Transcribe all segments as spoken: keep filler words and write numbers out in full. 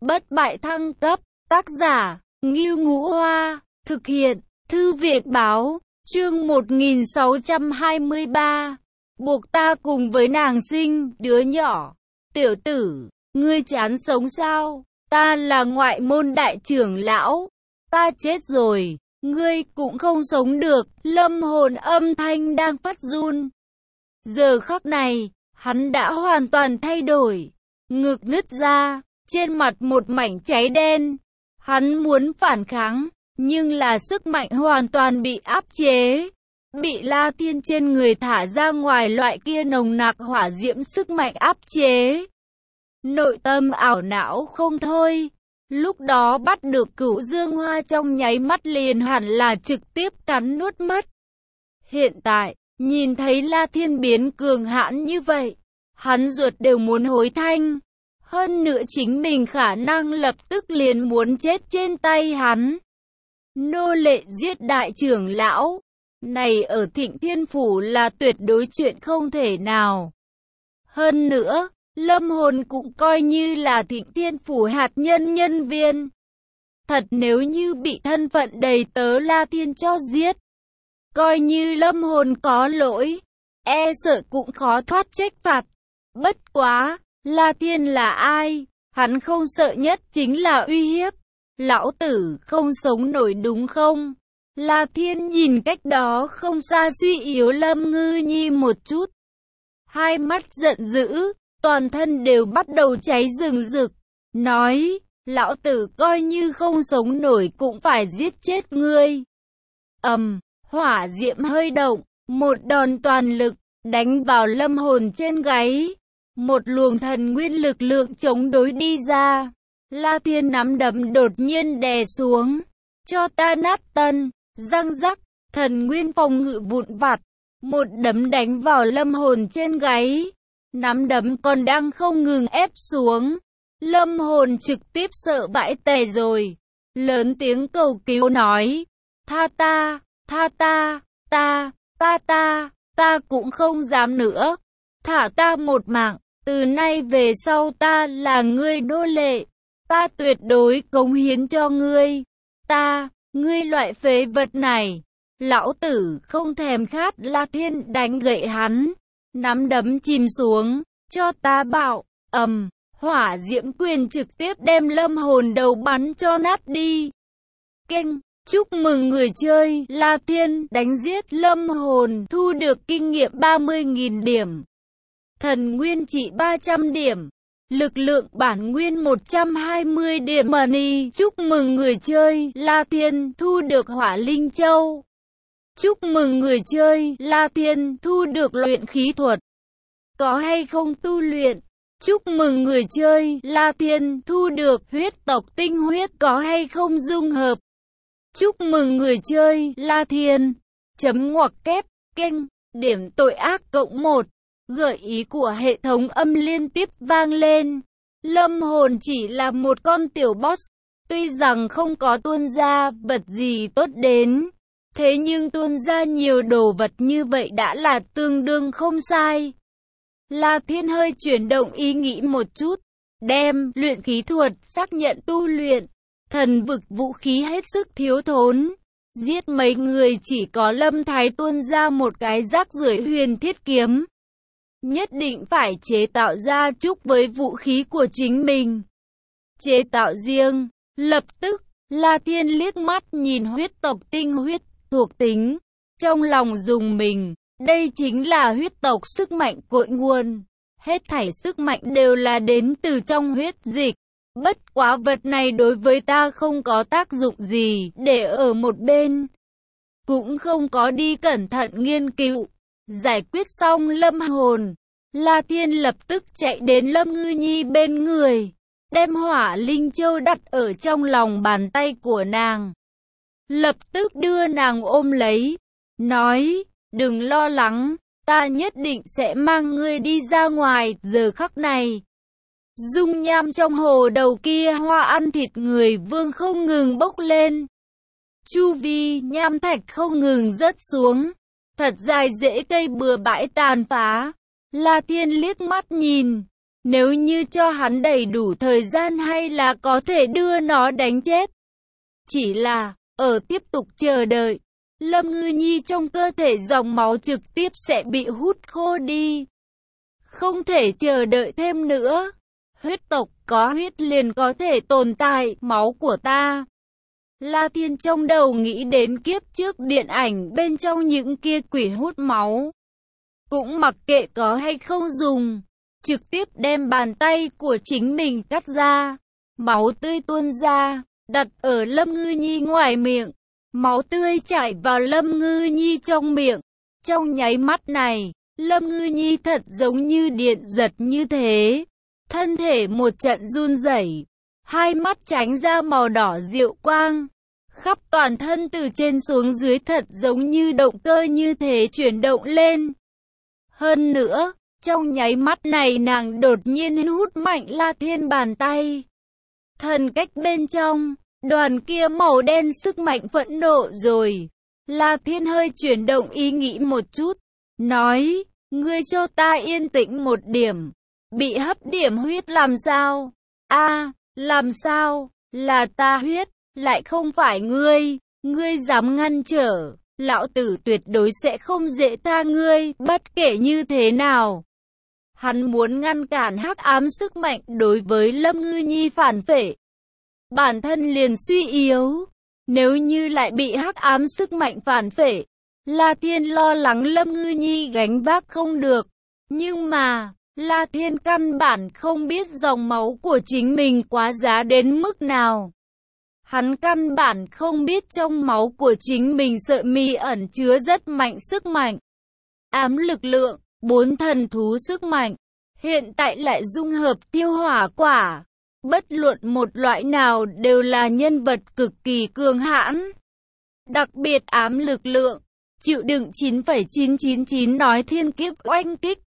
Bất bại thăng cấp, tác giả, Ngưu Ngũ Hoa, thực hiện, Thư viện báo, chương một nghìn sáu trăm hai mươi ba. Buộc ta cùng với nàng sinh đứa nhỏ. Tiểu tử, ngươi chán sống sao? Ta là ngoại môn đại trưởng lão. Ta chết rồi, ngươi cũng không sống được. Lâm hồn âm thanh đang phát run. Giờ khắc này, hắn đã hoàn toàn thay đổi. Ngực nứt ra, trên mặt một mảnh cháy đen. Hắn muốn phản kháng, nhưng là sức mạnh hoàn toàn bị áp chế. Bị La Thiên trên người thả ra ngoài loại kia nồng nặc hỏa diễm sức mạnh áp chế. Nội tâm ảo não không thôi. Lúc đó bắt được Cửu Dương Hoa trong nháy mắt liền hẳn là trực tiếp cắn nuốt mất. Hiện tại, nhìn thấy La Thiên biến cường hãn như vậy, hắn ruột đều muốn hối thanh. Hơn nữa chính mình khả năng lập tức liền muốn chết trên tay hắn. Nô lệ giết đại trưởng lão, này ở Thịnh Thiên Phủ là tuyệt đối chuyện không thể nào. Hơn nữa, Lâm hồn cũng coi như là Thịnh Thiên Phủ hạt nhân nhân viên. Thật nếu như bị thân phận đầy tớ La Thiên cho giết, coi như Lâm hồn có lỗi, e sợ cũng khó thoát trách phạt. Bất quá, La Thiên là ai? Hắn không sợ nhất chính là uy hiếp. Lão tử không sống nổi đúng không? La Thiên nhìn cách đó không xa suy yếu Lâm Ngư Nhi một chút. Hai mắt giận dữ, toàn thân đều bắt đầu cháy rừng rực. Nói, lão tử coi như không sống nổi cũng phải giết chết ngươi. Ầm, hỏa diệm hơi động, một đòn toàn lực, đánh vào lâm hồn trên gáy. Một luồng thần nguyên lực lượng chống đối đi ra. La Thiên nắm đấm đột nhiên đè xuống. Cho ta nát tân, răng rắc, thần nguyên phòng ngự vụn vặt. Một đấm đánh vào lâm hồn trên gáy. Nắm đấm còn đang không ngừng ép xuống. Lâm hồn trực tiếp sợ vãi tè rồi. Lớn tiếng cầu cứu nói. Tha ta, tha ta, ta, ta ta, ta cũng không dám nữa. Thả ta một mạng. Từ nay về sau ta là ngươi nô lệ. Ta tuyệt đối cống hiến cho ngươi. Ta, ngươi loại phế vật này. Lão tử không thèm khát. La Thiên đánh gậy hắn. Nắm đấm chìm xuống. Cho ta bảo. Ầm, hỏa diễm quyền trực tiếp đem lâm hồn đầu bắn cho nát đi. Kênh, chúc mừng người chơi. La Thiên đánh giết lâm hồn. Thu được kinh nghiệm ba mươi nghìn điểm. Thần nguyên trị ba trăm điểm. Lực lượng bản nguyên một trăm hai mươi điểm money. Chúc mừng người chơi La Thiên thu được hỏa linh châu. Chúc mừng người chơi La Thiên thu được luyện khí thuật. Có hay không tu luyện? Chúc mừng người chơi La Thiên thu được huyết tộc tinh huyết. Có hay không dung hợp? Chúc mừng người chơi La Thiên. Chấm ngoặc kép, kênh, điểm tội ác cộng một. Gợi ý của hệ thống âm liên tiếp vang lên. Lâm hồn chỉ là một con tiểu boss. Tuy rằng không có tuôn ra vật gì tốt đến. Thế nhưng tuôn ra nhiều đồ vật như vậy đã là tương đương không sai. La Thiên hơi chuyển động ý nghĩ một chút. Đem luyện khí thuật xác nhận tu luyện. Thần vực vũ khí hết sức thiếu thốn. Giết mấy người chỉ có Lâm Thái tuôn ra một cái rác rưởi huyền thiết kiếm. Nhất định phải chế tạo ra chút với vũ khí của chính mình. Chế tạo riêng. Lập tức, La Thiên liếc mắt nhìn huyết tộc tinh huyết thuộc tính. Trong lòng dùng mình. Đây chính là huyết tộc sức mạnh cội nguồn. Hết thảy sức mạnh đều là đến từ trong huyết dịch. Bất quá vật này đối với ta không có tác dụng gì để ở một bên. Cũng không có đi cẩn thận nghiên cứu. Giải quyết xong lâm hồn, La Thiên lập tức chạy đến Lâm Ngư Nhi bên người, đem hỏa linh châu đặt ở trong lòng bàn tay của nàng. Lập tức đưa nàng ôm lấy, nói, đừng lo lắng, ta nhất định sẽ mang ngươi đi ra ngoài. Giờ khắc này, dung nham trong hồ đầu kia hoa ăn thịt người vương không ngừng bốc lên. Chu vi nham thạch không ngừng rớt xuống. Thật dài rễ cây bừa bãi tàn phá. La Thiên liếc mắt nhìn. Nếu như cho hắn đầy đủ thời gian hay là có thể đưa nó đánh chết. Chỉ là, ở tiếp tục chờ đợi, Lâm Ngư Nhi trong cơ thể dòng máu trực tiếp sẽ bị hút khô đi. Không thể chờ đợi thêm nữa. Huyết tộc có huyết liền có thể tồn tại, máu của ta. La Thiên trong đầu nghĩ đến kiếp trước điện ảnh bên trong những kia quỷ hút máu. Cũng mặc kệ có hay không dùng, trực tiếp đem bàn tay của chính mình cắt ra. Máu tươi tuôn ra, đặt ở Lâm Ngư Nhi ngoài miệng. Máu tươi chảy vào Lâm Ngư Nhi trong miệng. Trong nháy mắt này, Lâm Ngư Nhi thật giống như điện giật như thế. Thân thể một trận run rẩy, hai mắt tránh ra màu đỏ diệu quang. Khắp toàn thân từ trên xuống dưới thật giống như động cơ như thế chuyển động lên. Hơn nữa, trong nháy mắt này nàng đột nhiên hút mạnh La Thiên bàn tay. Thần cách bên trong, đoàn kia màu đen sức mạnh phẫn nộ rồi. La Thiên hơi chuyển động ý nghĩ một chút, nói, ngươi cho ta yên tĩnh một điểm. Bị hấp điểm huyết làm sao? A, à, làm sao? Là ta huyết, lại không phải ngươi. Ngươi dám ngăn trở, lão tử tuyệt đối sẽ không dễ tha ngươi, bất kể như thế nào. Hắn muốn ngăn cản hắc ám sức mạnh đối với Lâm Ngư Nhi phản phệ. Bản thân liền suy yếu, nếu như lại bị hắc ám sức mạnh phản phệ, La Thiên lo lắng Lâm Ngư Nhi gánh vác không được. Nhưng mà, La Thiên căn bản không biết dòng máu của chính mình quá giá đến mức nào. Hắn căn bản không biết trong máu của chính mình sợi mi ẩn chứa rất mạnh sức mạnh. Ám lực lượng, bốn thần thú sức mạnh, hiện tại lại dung hợp tiêu hỏa quả. Bất luận một loại nào đều là nhân vật cực kỳ cường hãn. Đặc biệt ám lực lượng, chịu đựng chín phẩy chín chín chín nói thiên kiếp oanh kích.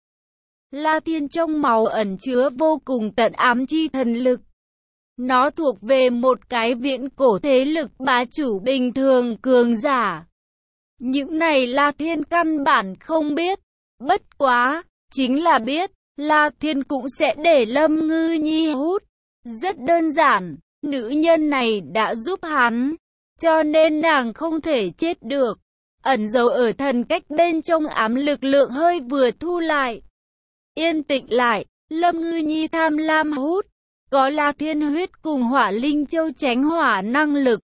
La Thiên trong máu ẩn chứa vô cùng tận ám chi thần lực. Nó thuộc về một cái viễn cổ thế lực bá chủ bình thường cường giả. Những này La Thiên căn bản không biết. Bất quá, chính là biết, La Thiên cũng sẽ để Lâm Ngư Nhi hút. Rất đơn giản, nữ nhân này đã giúp hắn, cho nên nàng không thể chết được. Ẩn dấu ở thần cách bên trong ám lực lượng hơi vừa thu lại. Yên tĩnh lại, Lâm Ngư Nhi tham lam hút, có La Thiên huyết cùng hỏa linh châu tránh hỏa năng lực.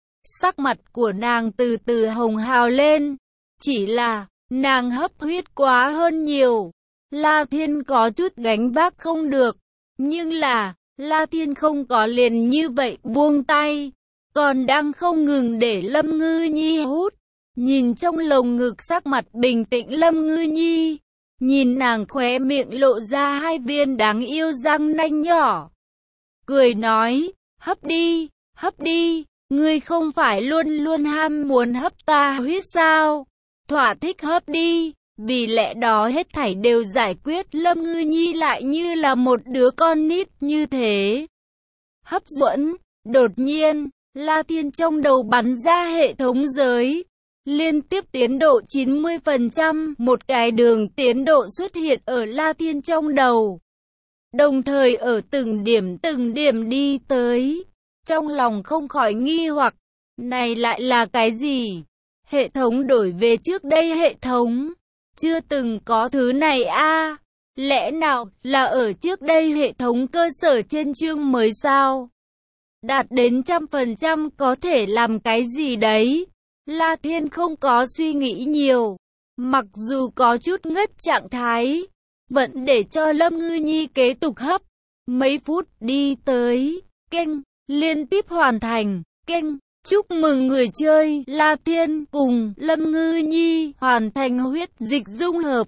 Sắc mặt của nàng từ từ hồng hào lên, chỉ là, nàng hấp huyết quá hơn nhiều. La Thiên có chút gánh vác không được, nhưng là, La Thiên không có liền như vậy buông tay, còn đang không ngừng để Lâm Ngư Nhi hút. Nhìn trong lồng ngực sắc mặt bình tĩnh Lâm Ngư Nhi, nhìn nàng khóe miệng lộ ra hai viên đáng yêu răng nanh nhỏ. Cười nói, hấp đi, hấp đi, ngươi không phải luôn luôn ham muốn hấp ta huyết sao? Thỏa thích hấp đi, vì lẽ đó hết thảy đều giải quyết. Lâm Ngư Nhi lại như là một đứa con nít như thế. Hấp dẫn, đột nhiên, La Thiên trong đầu bắn ra hệ thống giới. Liên tiếp tiến độ chín mươi phần trăm, một cái đường tiến độ xuất hiện ở La Thiên trong đầu. Đồng thời ở từng điểm từng điểm đi tới. Trong lòng không khỏi nghi hoặc, này lại là cái gì? Hệ thống đổi về trước đây hệ thống. Chưa từng có thứ này a à? Lẽ nào là ở trước đây hệ thống cơ sở trên chương mới sao? Đạt đến trăm phần trăm có thể làm cái gì đấy? La Thiên không có suy nghĩ nhiều, mặc dù có chút ngất trạng thái, vẫn để cho Lâm Ngư Nhi kế tục hấp. Mấy phút đi tới, keng, liên tiếp hoàn thành, keng, chúc mừng người chơi, La Thiên cùng Lâm Ngư Nhi hoàn thành huyết dịch dung hợp.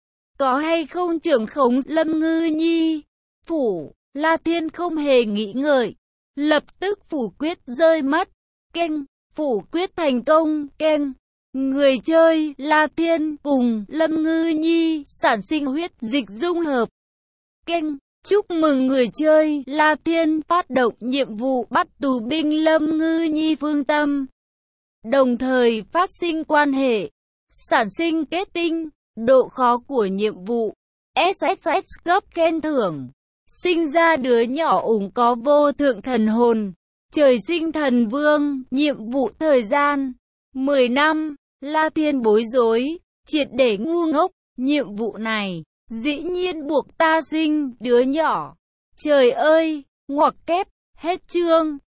Có hay không trưởng khống Lâm Ngư Nhi? Phủ, La Thiên không hề nghĩ ngợi, lập tức phủ quyết rơi mất, keng. Phủ quyết thành công, keng. Người chơi, La Thiên cùng Lâm Ngư Nhi sản sinh huyết dịch dung hợp. Keng. Chúc mừng người chơi, La Thiên phát động nhiệm vụ bắt tù binh Lâm Ngư Nhi phương tâm. Đồng thời phát sinh quan hệ, sản sinh kết tinh, độ khó của nhiệm vụ. ét ét ét cấp khen thưởng. sinh ra đứa nhỏ ủng có vô thượng thần hồn. Trời sinh thần vương, nhiệm vụ thời gian mười năm. La Thiên bối rối, triệt để ngu ngốc, nhiệm vụ này, dĩ nhiên buộc ta sinh đứa nhỏ. Trời ơi, ngoặc kép, hết chương.